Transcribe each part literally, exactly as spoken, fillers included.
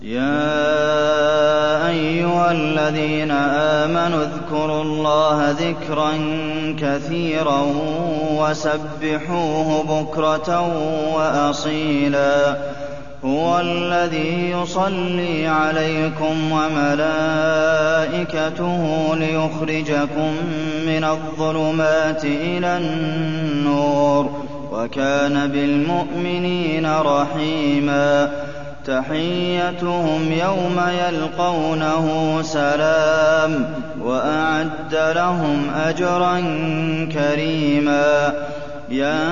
يَا أَيُّهَا الَّذِينَ آمَنُوا اذْكُرُوا اللَّهَ ذِكْرًا كَثِيرًا وَسَبِّحُوهُ بُكْرَةً وَأَصِيلًا. هُوَ الَّذِي يُصَلِّي عَلَيْكُمْ وَمَلَائِكَتُهُ لِيُخْرِجَكُم مِّنَ الظُّلُمَاتِ إِلَى النُّورِ ۚ وَكَانَ بِالْمُؤْمِنِينَ رَحِيمًا. تَحِيَّتُهُمْ يَوْمَ يَلْقَوْنَهُ سَلَامٌ ۚ وَأَعَدَّ لَهُمْ أَجْرًا كَرِيمًا. يَا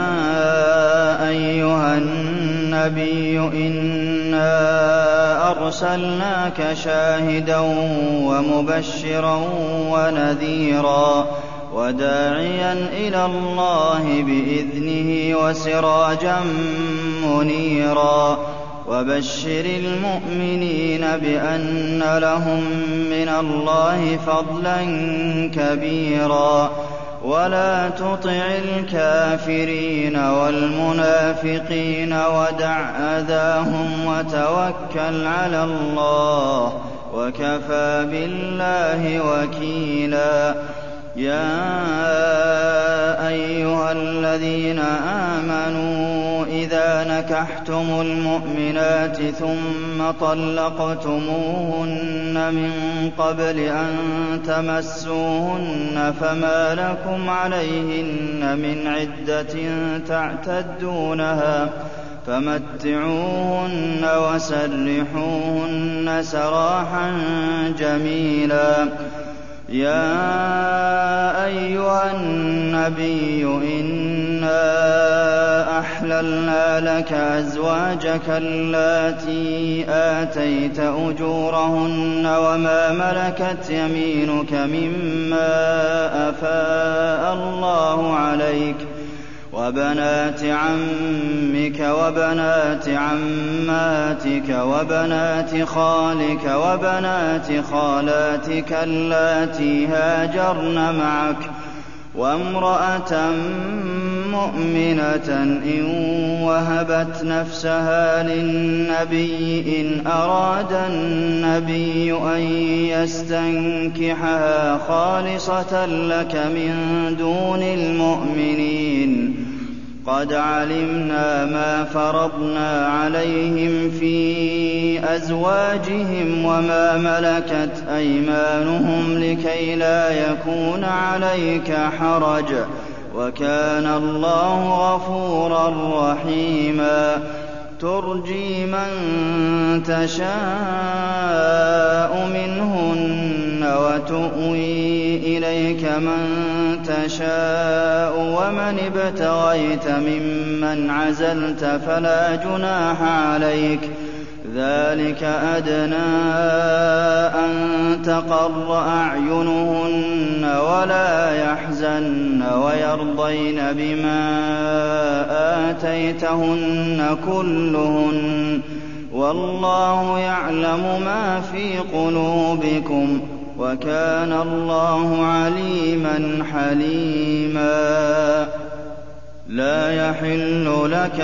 أَيُّهَا النَّبِيُّ إِنَّا أَرْسَلْنَاكَ شَاهِدًا وَمُبَشِّرًا وَنَذِيرًا وَدَاعِيًا إِلَى اللَّهِ بِإِذْنِهِ وَسِرَاجًا مُّنِيرًا. وَبَشِّرِ الْمُؤْمِنِينَ بِأَنَّ لَهُم مِّنَ اللَّهِ فَضْلًا كَبِيرًا. وَلَا تُطِعِ الْكَافِرِينَ وَالْمُنَافِقِينَ وَدَعْ أَذَاهُمْ وَتَوَكَّلْ عَلَى اللَّهِ ۚ وَكَفَىٰ بِاللَّهِ وَكِيلًا. يَا أَيُّهَا الَّذِينَ آمَنُوا إِذَا نَكَحْتُمُ الْمُؤْمِنَاتِ ثُمَّ طَلَّقْتُمُوهُنَّ مِن قَبْلِ أَن تَمَسُّوهُنَّ فَمَا لَكُمْ عَلَيْهِنَّ مِنْ عِدَّةٍ تَعْتَدُّونَهَا فَمَتِّعُوهُنَّ وَسَرِّحُوهُنَّ سَرَاحًا جَمِيلًا. يَا أَيُّهَا النَّبِيُّ إِنَّا أَحْلَلْنَا لَكَ أَزْوَاجَكَ اللَّاتِي آتَيْتَ أُجُورَهُنَّ وَمَا مَلَكَتْ يَمِينُكَ مِمَّا أَفَاءَ اللَّهُ عَلَيْكَ وَبَنَاتِ عَمِّكَ وَبَنَاتِ عَمَّاتِكَ وَبَنَاتِ خَالِكَ وَبَنَاتِ خَالَاتِكَ اللَّاتِي هَاجَرْنَ مَعَكَ وَامْرَأَةً مُّؤْمِنَةً إِن وَهَبَتْ نَفْسَهَا لِلنَّبِيِّ إِنْ أَرَادَ النَّبِيُّ أَن يَسْتَنكِحَهَا خَالِصَةً لَّكَ مِن دُونِ الْمُؤْمِنِينَ. قَدْ عَلِمْنَا مَا فَرَضْنَا عَلَيْهِمْ فِي أَزْوَاجِهِمْ وَمَا مَلَكَتْ أَيْمَانُهُمْ لِكَيْلَا يَكُونَ عَلَيْكَ حَرَجٌ ۗ وَكَانَ اللَّهُ غَفُورًا رَّحِيمًا. تُرْجِي مَن تَشَاءُ مِنْهُنَّ وَتُؤْوِي إِلَيْكَ مَن تَشَاءُ ۖ وَمَنِ ابْتَغَيْتَ مِمَّنْ عَزَلْتَ فَلَا جُنَاحَ عَلَيْكَ ۚ ذَٰلِكَ أَدْنَىٰ أَن تَقَرَّ أَعْيُنُهُنَّ وَلَا يَحْزَنَّ وَيَرْضَيْنَ بِمَا آتَيْتَهُنَّ كُلُّهُنَّ ۚ وَاللَّهُ يَعْلَمُ مَا فِي قُلُوبِكُمْ ۚ وَكَانَ اللَّهُ عَلِيمًا حَلِيمًا. لَا يَحِلُّ لَكَ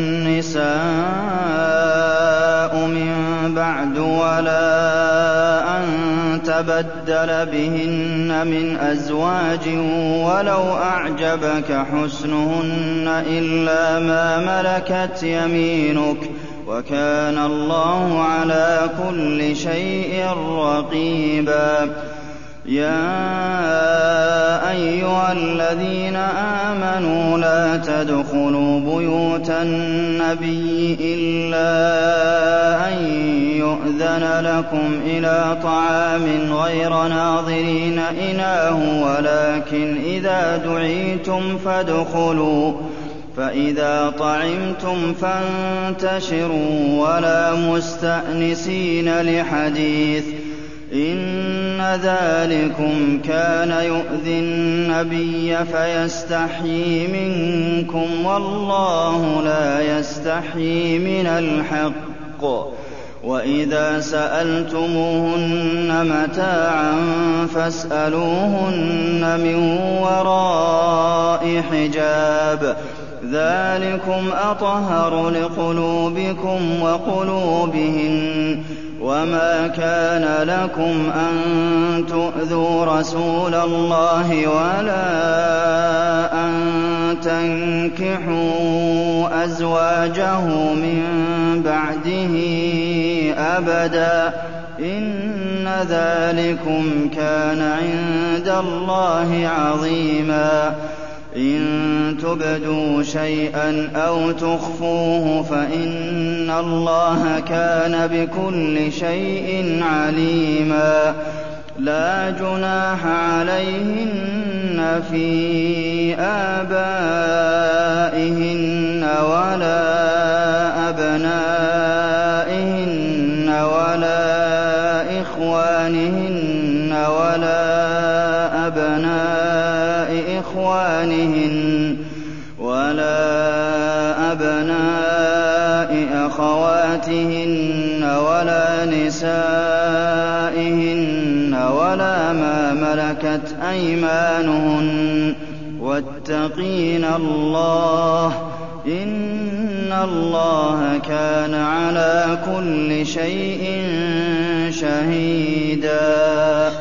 النِّسَاءُ مِن بَعْدُ وَلَا أَن تَبَدَّلَ بِهِنَّ مِنْ أَزْوَاجٍ وَلَوْ أَعْجَبَكَ حُسْنُهُنَّ إِلَّا مَا مَلَكَتْ يَمِينُكَ ۗ وَكَانَ اللَّهُ عَلَىٰ كُلِّ شَيْءٍ رَّقِيبًا. يَا أَيُّهَا الَّذِينَ آمَنُوا لَا تَدْخُلُوا بُيُوتَ النَّبِيِّ إِلَّا أَن يُؤْذَنَ لَكُمْ إِلَىٰ طَعَامٍ غَيْرَ نَاظِرِينَ إِنَاهُ وَلَٰكِنْ إِذَا دُعِيتُمْ فَادْخُلُوا ۖ فَإِذَا طَعِمْتُمْ فَانتَشِرُوا وَلَا مُسْتَأْنِسِينَ لِحَدِيثٍ ۚ إِنَّ ذَٰلِكُمْ كَانَ يُؤْذِي النَّبِيَّ فَيَسْتَحْيِي مِنكُمْ ۖ وَاللَّهُ لَا يَسْتَحْيِي مِنَ الْحَقِّ ۚ وَإِذَا سَأَلْتُمُوهُنَّ مَتَاعًا فَاسْأَلُوهُنَّ مِن وَرَاءِ حِجَابٍ ۚ ذَٰلِكُمْ أَطْهَرُ لِقُلُوبِكُمْ وَقُلُوبِهِنَّ ۚ وَمَا كَانَ لَكُمْ أَن تُؤْذُوا رَسُولَ اللَّهِ وَلَا أَن تَنكِحُوا أَزْوَاجَهُ مِن بَعْدِهِ أَبَدًا ۚ إِنَّ ذَٰلِكُمْ كَانَ عِندَ اللَّهِ عَظِيمًا. إِن تُبْدُوا شَيْئًا أَوْ تُخْفُوهُ فَإِنَّ اللَّهَ كَانَ بِكُلِّ شَيْءٍ عَلِيمًا. لَّا جُنَاحَ عَلَيْهِنَّ فِي آبَائِهِنَّ وَلَا أَبْنَائِهِنَّ وَلَا إِخْوَانِهِنَّ وَلَا أَبْنَاءِ إِخْوَانِهِنَّ وَلَا أَبْنَاءِ أَخَوَاتِهِنَّ وَلَا نِسَائِهِنَّ وَلَا مَا مَلَكَتْ أَيْمَانُهُنَّ ۗ وَاتَّقِينَ اللَّهَ ۚ إِنَّ اللَّهَ كَانَ عَلَىٰ كُلِّ شَيْءٍ شَهِيدًا.